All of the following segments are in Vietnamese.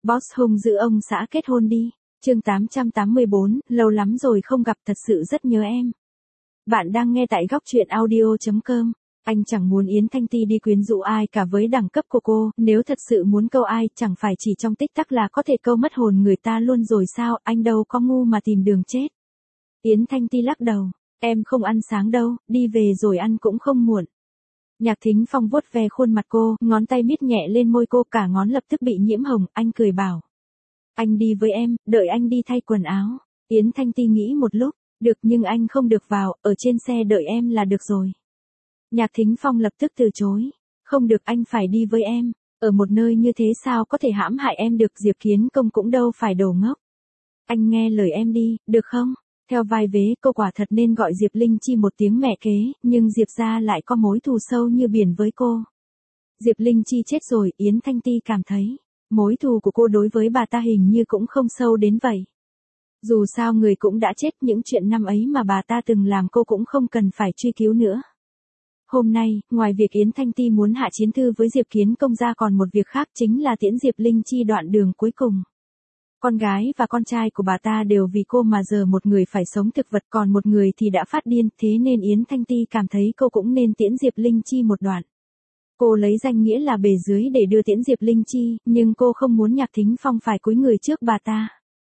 Boss hung dữ ông xã kết hôn đi. Chương 884, lâu lắm rồi không gặp, thật sự rất nhớ em. Bạn đang nghe tại góc truyện audio.com. Anh chẳng muốn Yến Thanh Ti đi quyến rũ ai cả với đẳng cấp của cô, nếu thật sự muốn câu ai, chẳng phải chỉ trong tích tắc là có thể câu mất hồn người ta luôn rồi sao, anh đâu có ngu mà tìm đường chết. Yến Thanh Ti lắc đầu, em không ăn sáng đâu, đi về rồi ăn cũng không muộn. Nhạc Thính Phong vuốt ve khuôn mặt cô, ngón tay miết nhẹ lên môi cô, cả ngón lập tức bị nhiễm hồng, anh cười bảo. Anh đi với em, đợi anh đi thay quần áo. Yến Thanh Ti nghĩ một lúc, được nhưng anh không được vào, ở trên xe đợi em là được rồi. Nhạc Thính Phong lập tức từ chối. Không được, anh phải đi với em. Ở một nơi như thế sao có thể hãm hại em được, Diệp Kiến Công cũng đâu phải đồ ngốc. Anh nghe lời em đi, được không? Theo vai vế, cô quả thật nên gọi Diệp Linh Chi một tiếng mẹ kế, nhưng Diệp gia lại có mối thù sâu như biển với cô. Diệp Linh Chi chết rồi, Yến Thanh Ti cảm thấy, mối thù của cô đối với bà ta hình như cũng không sâu đến vậy. Dù sao người cũng đã chết, những chuyện năm ấy mà bà ta từng làm cô cũng không cần phải truy cứu nữa. Hôm nay, ngoài việc Yến Thanh Ti muốn hạ chiến thư với Diệp Kiến Công ra, còn một việc khác chính là tiễn Diệp Linh Chi đoạn đường cuối cùng. Con gái và con trai của bà ta đều vì cô mà giờ một người phải sống thực vật, còn một người thì đã phát điên, thế nên Yến Thanh Ti cảm thấy cô cũng nên tiễn Diệp Linh Chi một đoạn. Cô lấy danh nghĩa là bề dưới để đưa tiễn Diệp Linh Chi, nhưng cô không muốn Nhạc Thính Phong phải cúi người trước bà ta.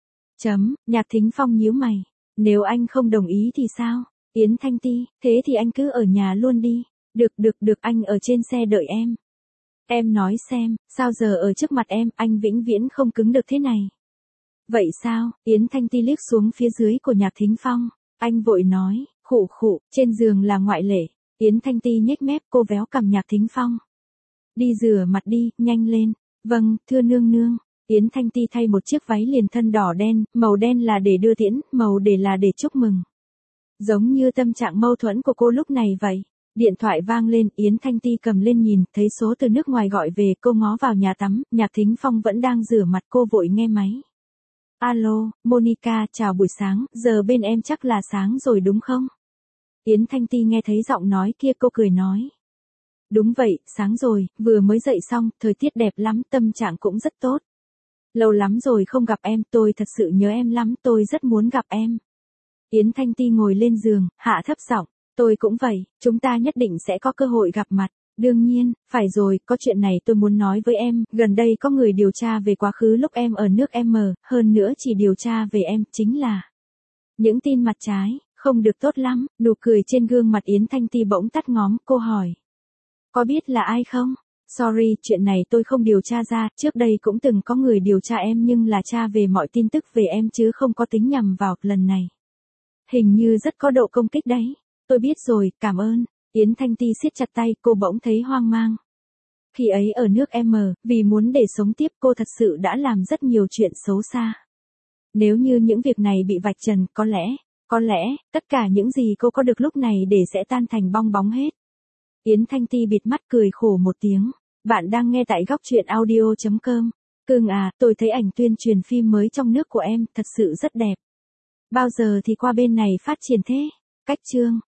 Nhạc Thính Phong nhíu mày. Nếu anh không đồng ý thì sao? Yến Thanh Ti, thế thì anh cứ ở nhà luôn đi. Được, anh ở trên xe đợi em. Em nói xem, sao giờ ở trước mặt em, anh vĩnh viễn không cứng được thế này. Vậy sao? Yến Thanh Ti liếc xuống phía dưới của Nhạc Thính Phong. Anh vội nói, khụ, trên giường là ngoại lệ. Yến Thanh Ti nhếch mép, cô véo cằm Nhạc Thính Phong. Đi rửa mặt đi, nhanh lên. Vâng, thưa nương nương. Yến Thanh Ti thay một chiếc váy liền thân đỏ đen, màu đen là để đưa tiễn, màu để là để chúc mừng. Giống như tâm trạng mâu thuẫn của cô lúc này vậy. Điện thoại vang lên, Yến Thanh Ti cầm lên nhìn, thấy số từ nước ngoài gọi về, cô ngó vào nhà tắm, Nhạc Thính Phong vẫn đang rửa mặt, cô vội nghe máy. Alo, Monica, chào buổi sáng, giờ bên em chắc là sáng rồi đúng không? Yến Thanh Ti nghe thấy giọng nói kia, cô cười nói. Đúng vậy, sáng rồi, vừa mới dậy xong, thời tiết đẹp lắm, tâm trạng cũng rất tốt. Lâu lắm rồi không gặp em, tôi thật sự nhớ em lắm, tôi rất muốn gặp em. Yến Thanh Ti ngồi lên giường, hạ thấp giọng, tôi cũng vậy, chúng ta nhất định sẽ có cơ hội gặp mặt. Đương nhiên, phải rồi, có chuyện này tôi muốn nói với em, gần đây có người điều tra về quá khứ lúc em ở nước M, hơn nữa chỉ điều tra về em, chính là những tin mặt trái, không được tốt lắm. Nụ cười trên gương mặt Yến Thanh Ti bỗng tắt ngóm, cô hỏi. Có biết là ai không? Sorry, chuyện này tôi không điều tra ra, trước đây cũng từng có người điều tra em nhưng là tra về mọi tin tức về em chứ không có tính nhằm vào, lần này. Hình như rất có độ công kích đấy. Tôi biết rồi, cảm ơn. Yến Thanh Ti siết chặt tay, cô bỗng thấy hoang mang. Khi ấy ở nước M, vì muốn để sống tiếp cô thật sự đã làm rất nhiều chuyện xấu xa. Nếu như những việc này bị vạch trần, có lẽ, tất cả những gì cô có được lúc này để sẽ tan thành bong bóng hết. Yến Thanh Ti bịt mắt cười khổ một tiếng. Bạn đang nghe tại góc truyện audio.com. Cưng à, tôi thấy ảnh tuyên truyền phim mới trong nước của em, thật sự rất đẹp. Bao giờ thì qua bên này phát triển thế? Cách chương.